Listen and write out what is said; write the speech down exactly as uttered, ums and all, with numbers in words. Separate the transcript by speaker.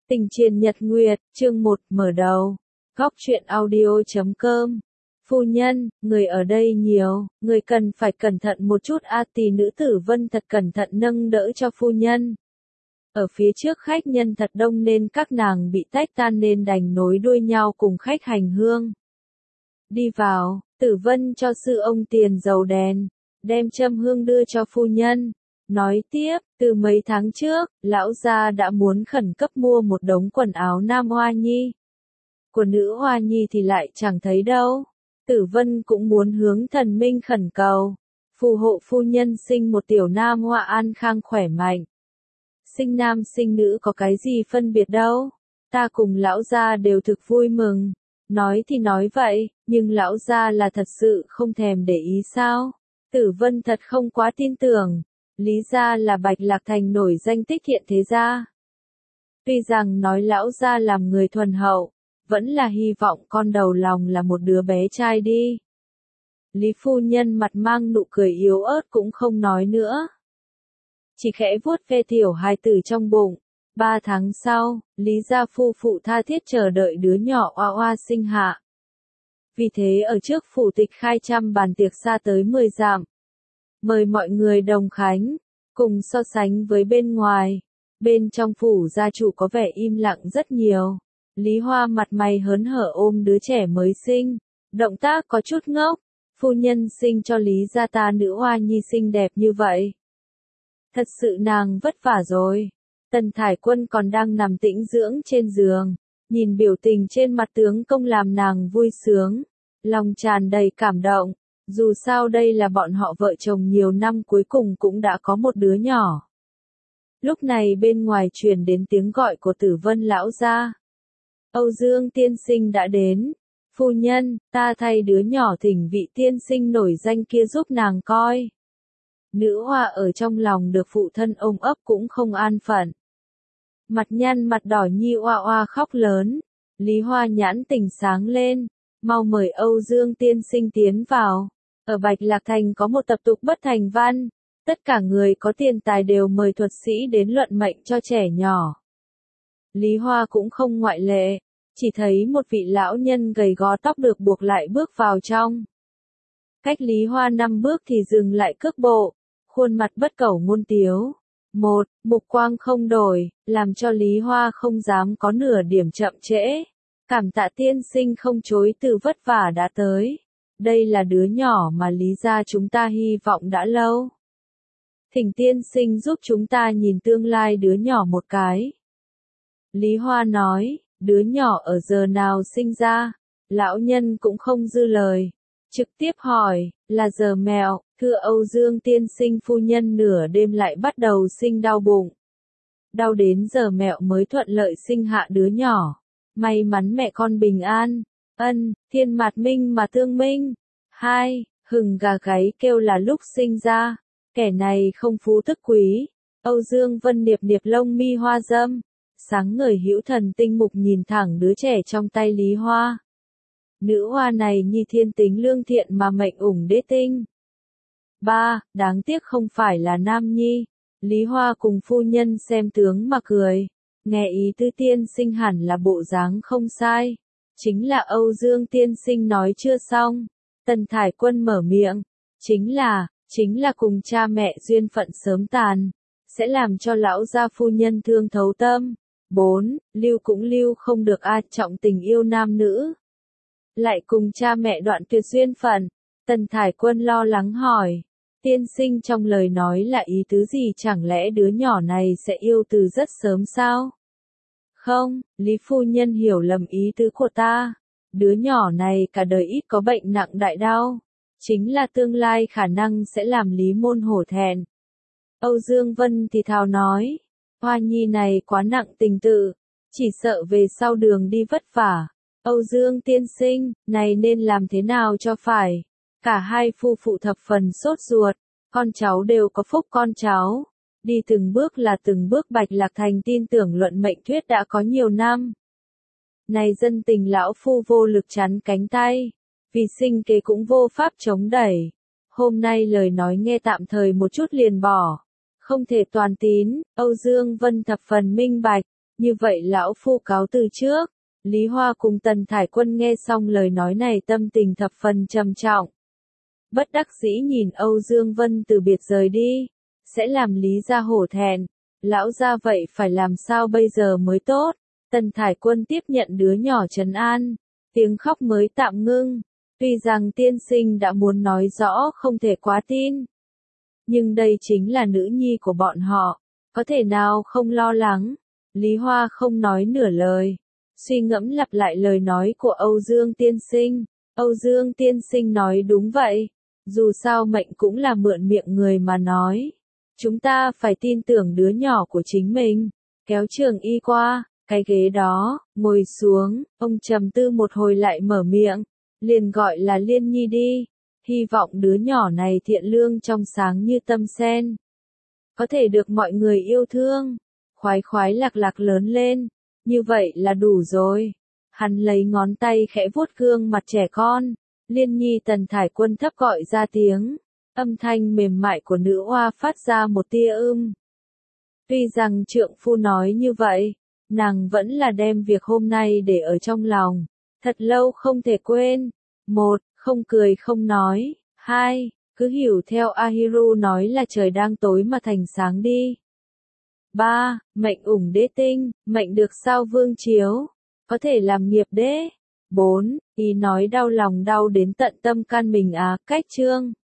Speaker 1: Tình triền nhật nguyệt, chương một, mở đầu. Góc truyện audio chấm com. Phu nhân, người ở đây nhiều, người cần phải cẩn thận một chút a. Tỷ nữ Tử Vân thật cẩn thận nâng đỡ cho phu nhân. Ở phía trước khách nhân thật đông nên các nàng bị tách tan nên đành nối đuôi nhau cùng khách hành hương. Đi vào, Tử Vân cho sư ông tiền dầu đèn, đem châm hương đưa cho phu nhân. Nói tiếp, từ mấy tháng trước, lão gia đã muốn khẩn cấp mua một đống quần áo nam hoa nhi. Của nữ hoa nhi thì lại chẳng thấy đâu. Tử Vân cũng muốn hướng thần minh khẩn cầu, phù hộ phu nhân sinh một tiểu nam hoa an khang khỏe mạnh. Sinh nam sinh nữ có cái gì phân biệt đâu, ta cùng lão gia đều thực vui mừng. Nói thì nói vậy, nhưng lão gia là thật sự không thèm để ý sao? Tử Vân thật không quá tin tưởng. Lý gia là Bạch Lạc Thành nổi danh tích thiện thế gia. Tuy rằng nói lão gia làm người thuần hậu, vẫn là hy vọng con đầu lòng là một đứa bé trai đi. Lý phu nhân mặt mang nụ cười yếu ớt cũng không nói nữa. Chỉ khẽ vuốt ve tiểu hài tử trong bụng. Ba tháng sau, Lý gia phu phụ tha thiết chờ đợi đứa nhỏ oa oa sinh hạ. Vì thế ở trước phủ tịch khai trăm bàn tiệc xa tới mười dặm. Mời mọi người đồng khánh, cùng so sánh với bên ngoài. Bên trong phủ gia chủ có vẻ im lặng rất nhiều. Lý Hoa mặt mày hớn hở ôm đứa trẻ mới sinh. Động tác có chút ngốc. Phu nhân sinh cho Lý gia ta nữ hoa nhi xinh đẹp như vậy. Thật sự nàng vất vả rồi. Tần Thải Quân còn đang nằm tĩnh dưỡng trên giường. Nhìn biểu tình trên mặt tướng công làm nàng vui sướng. Lòng tràn đầy cảm động. Dù sao đây là bọn họ vợ chồng nhiều năm cuối cùng cũng đã có một đứa nhỏ. Lúc này bên ngoài truyền đến tiếng gọi của Tử Vân lão gia. Âu Dương tiên sinh đã đến. Phu nhân, ta thay đứa nhỏ thỉnh vị tiên sinh nổi danh kia giúp nàng coi. Nữ hoa ở trong lòng được phụ thân ôm ấp cũng không an phận. Mặt nhăn mặt đỏ nhi oa oa khóc lớn. Lý Hoa nhãn tỉnh sáng lên. Mau mời Âu Dương tiên sinh tiến vào. Ở Bạch Lạc Thành có một tập tục bất thành văn, tất cả người có tiền tài đều mời thuật sĩ đến luận mệnh cho trẻ nhỏ. Lý Hoa cũng không ngoại lệ, chỉ thấy một vị lão nhân gầy gò tóc được buộc lại bước vào trong. Cách Lý Hoa năm bước thì dừng lại cước bộ, khuôn mặt bất cẩu ngôn tiếu. Một, mục quang không đổi, làm cho Lý Hoa không dám có nửa điểm chậm trễ. Cảm tạ tiên sinh không chối từ vất vả đã tới. Đây là đứa nhỏ mà Lý gia chúng ta hy vọng đã lâu. Thỉnh tiên sinh giúp chúng ta nhìn tương lai đứa nhỏ một cái. Lý Hoa nói, đứa nhỏ ở giờ nào sinh ra? Lão nhân cũng không dư lời. Trực tiếp hỏi, là giờ mẹo, thưa Âu Dương tiên sinh phu nhân nửa đêm lại bắt đầu sinh đau bụng. Đau đến giờ mẹo mới thuận lợi sinh hạ đứa nhỏ. May mắn mẹ con bình an. Ân, thiên mạt minh mà tương minh. Hai, hừng gà gáy kêu là lúc sinh ra. Kẻ này không phú tức quý. Âu Dương Vân niệp niệp lông mi hoa dâm. Sáng ngời hữu thần tinh mục nhìn thẳng đứa trẻ trong tay Lý Hoa. Nữ hoa này nhi thiên tính lương thiện mà mệnh ủng đế tinh. Ba, đáng tiếc không phải là nam nhi. Lý Hoa cùng phu nhân xem tướng mà cười. Nghe ý tứ tiên sinh hẳn là bộ dáng không sai. Chính là Âu Dương tiên sinh nói chưa xong. Tần Thải Quân mở miệng. Chính là, chính là cùng cha mẹ duyên phận sớm tàn. Sẽ làm cho lão gia phu nhân thương thấu tâm. Bốn, lưu cũng lưu không được a trọng tình yêu nam nữ. Lại cùng cha mẹ đoạn tuyệt duyên phận. Tần Thải Quân lo lắng hỏi. Tiên sinh trong lời nói là ý tứ gì, chẳng lẽ đứa nhỏ này sẽ yêu từ rất sớm sao? Không, Lý phu nhân hiểu lầm ý tứ của ta. Đứa nhỏ này cả đời ít có bệnh nặng đại đau. Chính là tương lai khả năng sẽ làm Lý môn hổ thẹn. Âu Dương Vân thì thào nói. Hoa nhi này quá nặng tình tự. Chỉ sợ về sau đường đi vất vả. Âu Dương tiên sinh, này nên làm thế nào cho phải? Cả hai phu phụ thập phần sốt ruột. Con cháu đều có phúc con cháu. Đi từng bước là từng bước. Bạch Lạc Thành tin tưởng luận mệnh thuyết đã có nhiều năm. Này dân tình lão phu vô lực chắn cánh tay. Vì sinh kế cũng vô pháp chống đẩy. Hôm nay lời nói nghe tạm thời một chút liền bỏ. Không thể toàn tín. Âu Dương Vân thập phần minh bạch. Như vậy lão phu cáo từ trước. Lý Hoa cùng Tần Thải Quân nghe xong lời nói này tâm tình thập phần trầm trọng. Bất đắc dĩ nhìn Âu Dương Vân từ biệt rời đi, sẽ làm Lý gia hổ thẹn. Lão gia vậy phải làm sao bây giờ mới tốt? Tần Thải Quân tiếp nhận đứa nhỏ trấn an, tiếng khóc mới tạm ngưng. Tuy rằng tiên sinh đã muốn nói rõ không thể quá tin, nhưng đây chính là nữ nhi của bọn họ, có thể nào không lo lắng? Lý Hoa không nói nửa lời, suy ngẫm lặp lại lời nói của Âu Dương tiên sinh. Âu Dương tiên sinh nói đúng vậy, dù sao mệnh cũng là mượn miệng người mà nói. Chúng ta phải tin tưởng đứa nhỏ của chính mình. Kéo Trường Y qua cái ghế đó, ngồi xuống, ông trầm tư một hồi lại mở miệng, liền gọi là Liên Nhi đi. Hy vọng đứa nhỏ này thiện lương trong sáng như tâm sen, có thể được mọi người yêu thương, khoái khoái lạc lạc lớn lên, như vậy là đủ rồi. Hắn lấy ngón tay khẽ vuốt gương mặt trẻ con, Liên Nhi. Tần Thải Quân thấp gọi ra tiếng, âm thanh mềm mại của nữ oa phát ra một tia ưm. Tuy rằng trượng phu nói như vậy, nàng vẫn là đem việc hôm nay để ở trong lòng, thật lâu không thể quên. Một, không cười không nói. Hai, cứ hiểu theo Ahiru nói là trời đang tối mà thành sáng đi. Ba, mệnh ủng đế tinh, mệnh được sao vương chiếu, có thể làm nghiệp đế. Bốn, ý nói đau lòng đau đến tận tâm can mình á. Cách chương